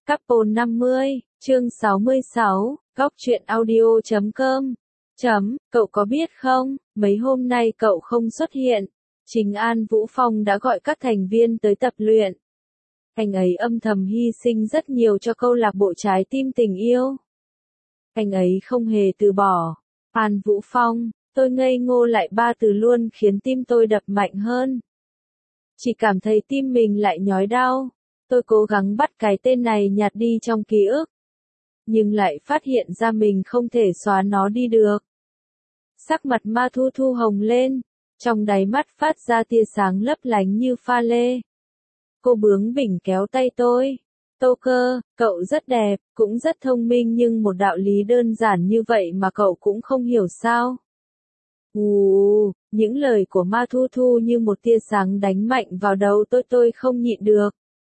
Couple 50, chương 66, góc truyện audio.com. Cậu có biết không, mấy hôm nay cậu không xuất hiện. Chính An Vũ Phong đã gọi các thành viên tới tập luyện. Anh ấy âm thầm hy sinh rất nhiều cho câu lạc bộ trái tim tình yêu. Anh ấy không hề từ bỏ. An Vũ Phong, tôi ngây ngô lại ba từ luôn khiến tim tôi đập mạnh hơn. Chỉ cảm thấy tim mình lại nhói đau. Tôi cố gắng bắt cái tên này nhạt đi trong ký ức. Nhưng lại phát hiện ra mình không thể xóa nó đi được. Sắc mặt Ma Thu Thu hồng lên, trong đáy mắt phát ra tia sáng lấp lánh như pha lê. Cô bướng bỉnh kéo tay tôi. Tô Cơ, cậu rất đẹp, cũng rất thông minh nhưng một đạo lý đơn giản như vậy mà cậu cũng không hiểu sao. Những lời của Ma Thu Thu như một tia sáng đánh mạnh vào đầu tôi không nhịn được.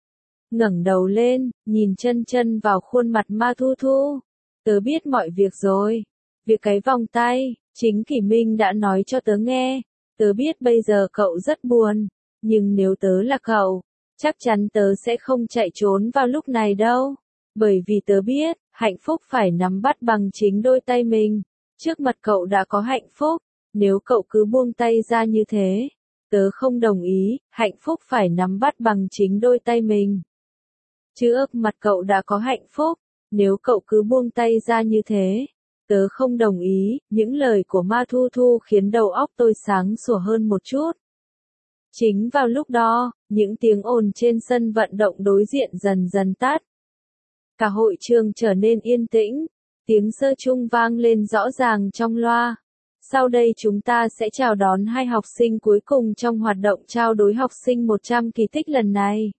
Ngẩng đầu lên, nhìn chân vào khuôn mặt Ma Thu Thu. Tớ biết mọi việc rồi. Việc cái vòng tay, chính Kỷ Minh đã nói cho tớ nghe. Tớ biết bây giờ cậu rất buồn, nhưng nếu tớ là cậu, chắc chắn tớ sẽ không chạy trốn vào lúc này đâu. Bởi vì tớ biết, hạnh phúc phải nắm bắt bằng chính đôi tay mình. Trước mặt cậu đã có hạnh phúc, nếu cậu cứ buông tay ra như thế, tớ không đồng ý, hạnh phúc phải nắm bắt bằng chính đôi tay mình. Trước mặt cậu đã có hạnh phúc, nếu cậu cứ buông tay ra như thế, tớ không đồng ý. Những lời của Ma Thu Thu khiến đầu óc tôi sáng sủa hơn một chút. Chính vào lúc đó, những tiếng ồn trên sân vận động đối diện dần dần tắt. Cả hội trường trở nên yên tĩnh, tiếng sơ chung vang lên rõ ràng trong loa. Sau đây chúng ta sẽ chào đón hai học sinh cuối cùng trong hoạt động trao đối học sinh 100 kỳ tích lần này.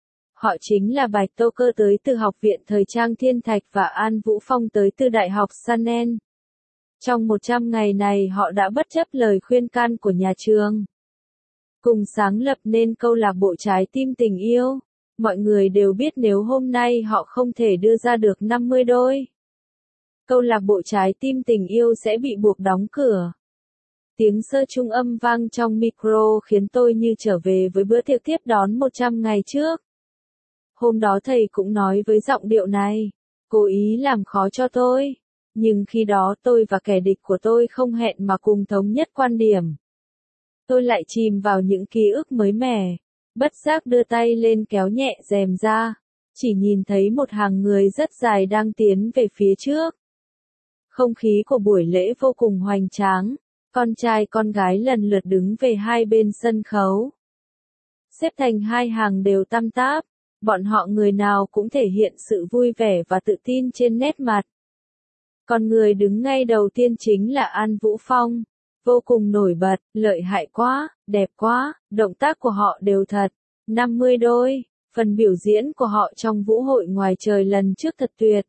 Họ chính là Bạch Tô Cơ tới từ Học viện Thời trang Thiên Thạch và An Vũ Phong tới từ Đại học Sanen. Trong 100 ngày này họ đã bất chấp lời khuyên can của nhà trường, cùng sáng lập nên câu lạc bộ trái tim tình yêu. Mọi người đều biết nếu hôm nay họ không thể đưa ra được 50 đôi, câu lạc bộ trái tim tình yêu sẽ bị buộc đóng cửa. Tiếng sơ trung âm vang trong micro khiến tôi như trở về với bữa tiệc tiếp đón 100 ngày trước. Hôm đó thầy cũng nói với giọng điệu này, cố ý làm khó cho tôi. Nhưng khi đó tôi và kẻ địch của tôi không hẹn mà cùng thống nhất quan điểm. Tôi lại chìm vào những ký ức mới mẻ, bất giác đưa tay lên kéo nhẹ rèm ra, chỉ nhìn thấy một hàng người rất dài đang tiến về phía trước. Không khí của buổi lễ vô cùng hoành tráng, con trai con gái lần lượt đứng về hai bên sân khấu. Xếp thành hai hàng đều tăm táp, bọn họ người nào cũng thể hiện sự vui vẻ và tự tin trên nét mặt. Còn người đứng ngay đầu tiên chính là An Vũ Phong, vô cùng nổi bật, lợi hại quá, đẹp quá, động tác của họ đều thật, 50 đôi, phần biểu diễn của họ trong vũ hội ngoài trời lần trước thật tuyệt.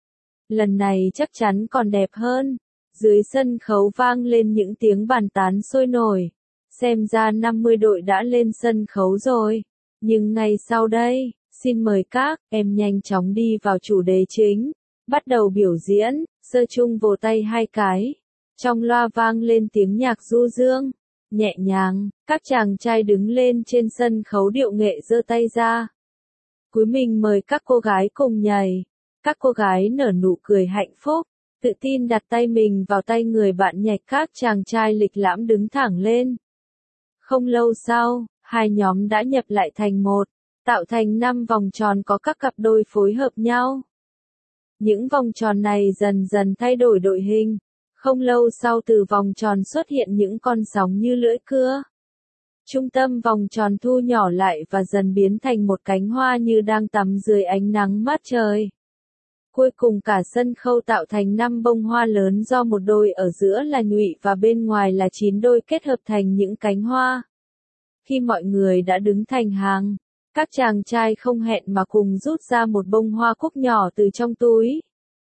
Lần này chắc chắn còn đẹp hơn. Dưới sân khấu vang lên những tiếng bàn tán sôi nổi, xem ra 50 đội đã lên sân khấu rồi. Nhưng ngay sau đây, xin mời các em nhanh chóng đi vào chủ đề chính, bắt đầu biểu diễn. Sơ chung vỗ tay hai cái. Trong loa vang lên tiếng nhạc du dương, nhẹ nhàng, các chàng trai đứng lên trên sân khấu điệu nghệ giơ tay ra. Cúi mình mời các cô gái cùng nhảy. Các cô gái nở nụ cười hạnh phúc, tự tin đặt tay mình vào tay người bạn nhảy. Các chàng trai lịch lãm đứng thẳng lên. Không lâu sau, hai nhóm đã nhập lại thành một, tạo thành 5 vòng tròn có các cặp đôi phối hợp nhau. Những vòng tròn này dần dần thay đổi đội hình. Không lâu sau từ vòng tròn xuất hiện những con sóng như lưỡi cưa. Trung tâm vòng tròn thu nhỏ lại và dần biến thành một cánh hoa như đang tắm dưới ánh nắng mát trời. Cuối cùng cả sân khấu tạo thành 5 bông hoa lớn do một đôi ở giữa là nhụy và bên ngoài là 9 đôi kết hợp thành những cánh hoa. Khi mọi người đã đứng thành hàng, các chàng trai không hẹn mà cùng rút ra một bông hoa cúc nhỏ từ trong túi.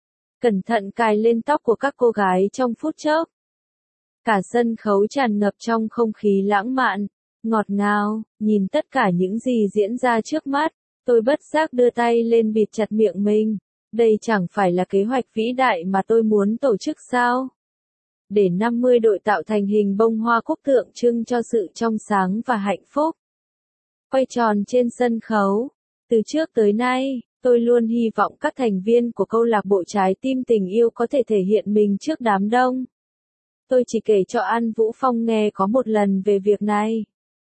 Cẩn thận cài lên tóc của các cô gái trong phút chốc. Cả sân khấu tràn ngập trong không khí lãng mạn, ngọt ngào. Nhìn tất cả những gì diễn ra trước mắt, tôi bất giác đưa tay lên bịt chặt miệng mình. Đây chẳng phải là kế hoạch vĩ đại mà tôi muốn tổ chức sao? Để 50 đội tạo thành hình bông hoa cúc tượng trưng cho sự trong sáng và hạnh phúc. Quay tròn trên sân khấu. Từ trước tới nay, Tôi luôn hy vọng các thành viên của câu lạc bộ Trái tim tình yêu có thể thể hiện mình trước đám đông. Tôi chỉ kể cho An Vũ Phong nghe có một lần về việc này.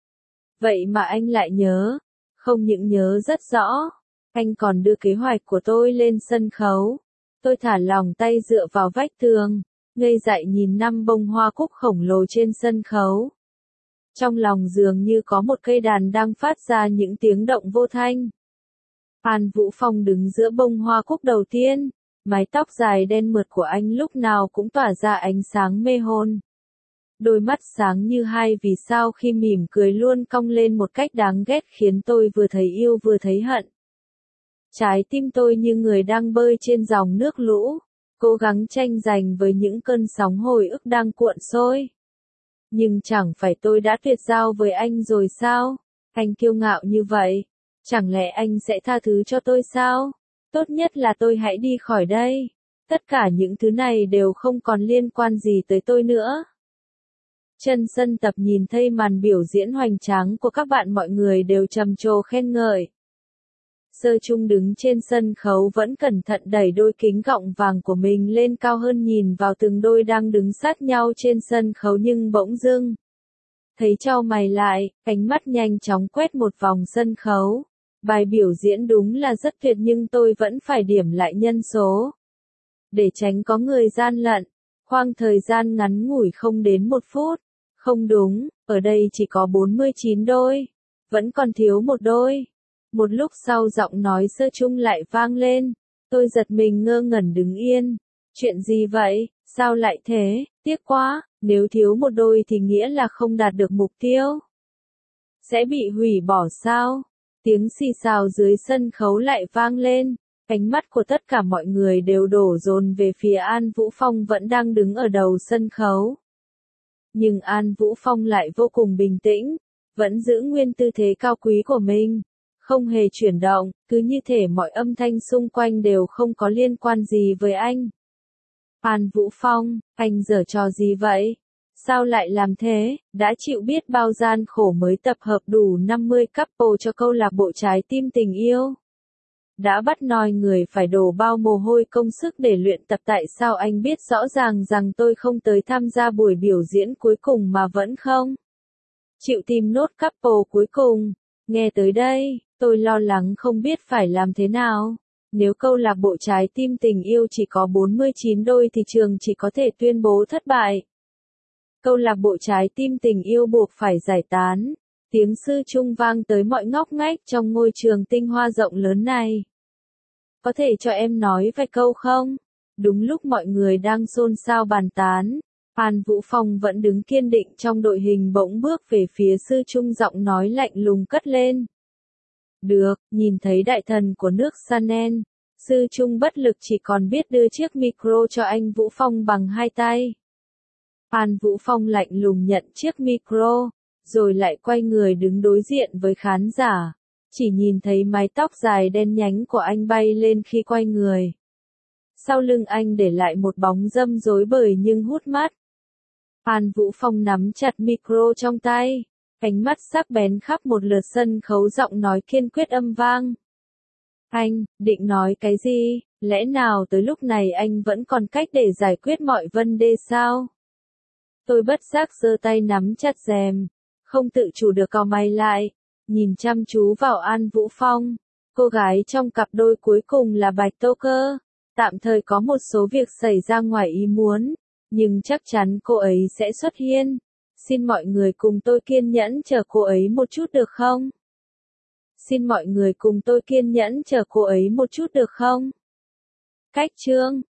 Vậy mà anh lại nhớ. Không những nhớ rất rõ, anh còn đưa kế hoạch của tôi lên sân khấu. Tôi thả lỏng tay dựa vào vách tường, ngây dại nhìn 5 bông hoa cúc khổng lồ trên sân khấu. Trong lòng dường như có một cây đàn đang phát ra những tiếng động vô thanh. An Vũ Phong đứng giữa bông hoa cúc đầu tiên, mái tóc dài đen mượt của anh lúc nào cũng tỏa ra ánh sáng mê hồn. Đôi mắt sáng như hai vì sao khi mỉm cười luôn cong lên một cách đáng ghét khiến tôi vừa thấy yêu vừa thấy hận. Trái tim tôi như người đang bơi trên dòng nước lũ, cố gắng tranh giành với những cơn sóng hồi ức đang cuộn xôi. Nhưng chẳng phải tôi đã tuyệt giao với anh rồi sao? Anh kiêu ngạo như vậy, chẳng lẽ anh sẽ tha thứ cho tôi sao? Tốt nhất là tôi hãy đi khỏi đây. Tất cả những thứ này đều không còn liên quan gì tới tôi nữa. Chân sân tập nhìn thấy màn biểu diễn hoành tráng của các bạn, mọi người đều trầm trồ khen ngợi. Sơ Trung đứng trên sân khấu vẫn cẩn thận đẩy đôi kính gọng vàng của mình lên cao hơn nhìn vào từng đôi đang đứng sát nhau trên sân khấu nhưng bỗng dưng. Thấy chau mày lại, ánh mắt nhanh chóng quét một vòng sân khấu. Bài biểu diễn đúng là rất tuyệt nhưng tôi vẫn phải điểm lại nhân số. Để tránh có người gian lận, khoảng thời gian ngắn ngủi không đến 1 phút. Không đúng, ở đây chỉ có 49 đôi. Vẫn còn thiếu một đôi. Một lúc sau giọng nói Sơ Trung lại vang lên. Tôi giật mình ngơ ngẩn đứng yên. Chuyện gì vậy, sao lại thế, tiếc quá, nếu thiếu một đôi thì nghĩa là không đạt được mục tiêu. Sẽ bị hủy bỏ sao? Tiếng xì xào dưới sân khấu lại vang lên. Ánh mắt của tất cả mọi người đều đổ dồn về phía An Vũ Phong vẫn đang đứng ở đầu sân khấu. Nhưng An Vũ Phong lại vô cùng bình tĩnh, vẫn giữ nguyên tư thế cao quý của mình, không hề chuyển động, cứ như thể mọi âm thanh xung quanh đều không có liên quan gì với anh. An Vũ Phong, anh giở trò gì vậy? Sao lại làm thế? Đã chịu biết bao gian khổ mới tập hợp đủ 50 couple cho câu lạc bộ Trái tim tình yêu. Đã bắt nòi người phải đổ bao mồ hôi công sức để luyện tập, tại sao anh biết rõ ràng rằng tôi không tới tham gia buổi biểu diễn cuối cùng mà vẫn không chịu tìm nốt couple cuối cùng? Nghe tới đây, tôi lo lắng không biết phải làm thế nào. Nếu câu lạc bộ Trái tim tình yêu chỉ có 49 đôi thì trường chỉ có thể tuyên bố thất bại. Câu lạc bộ Trái tim tình yêu buộc phải giải tán. Tiếng Sư Trung vang tới mọi ngóc ngách trong ngôi trường tinh hoa rộng lớn này. Có thể cho em nói vài câu không? Đúng lúc mọi người đang xôn xao bàn tán, An Vũ Phong vẫn đứng kiên định trong đội hình bỗng bước về phía Sư Trung, giọng nói lạnh lùng cất lên. Được, nhìn thấy đại thần của nước Sanen, Sư Trung bất lực chỉ còn biết đưa chiếc micro cho anh Vũ Phong bằng 2 tay. An Vũ Phong lạnh lùng nhận chiếc micro, rồi lại quay người đứng đối diện với khán giả. Chỉ nhìn thấy mái tóc dài đen nhánh của anh bay lên khi quay người. Sau lưng anh để lại một bóng râm rối bời nhưng hút mắt. An Vũ Phong nắm chặt micro trong tay, ánh mắt sắc bén khắp một lượt sân khấu, giọng nói kiên quyết âm vang. Anh, định nói cái gì? Lẽ nào tới lúc này anh vẫn còn cách để giải quyết mọi vấn đề sao? Tôi bất giác giơ tay nắm chặt rèm, không tự chủ được cau mày lại, nhìn chăm chú vào An Vũ Phong. Cô gái trong cặp đôi cuối cùng là Bạch Tô Cơ. Tạm thời có một số việc xảy ra ngoài ý muốn, nhưng chắc chắn cô ấy sẽ xuất hiện. Xin mọi người cùng tôi kiên nhẫn chờ cô ấy một chút được không? Xin mọi người cùng tôi kiên nhẫn chờ cô ấy một chút được không? Cách chương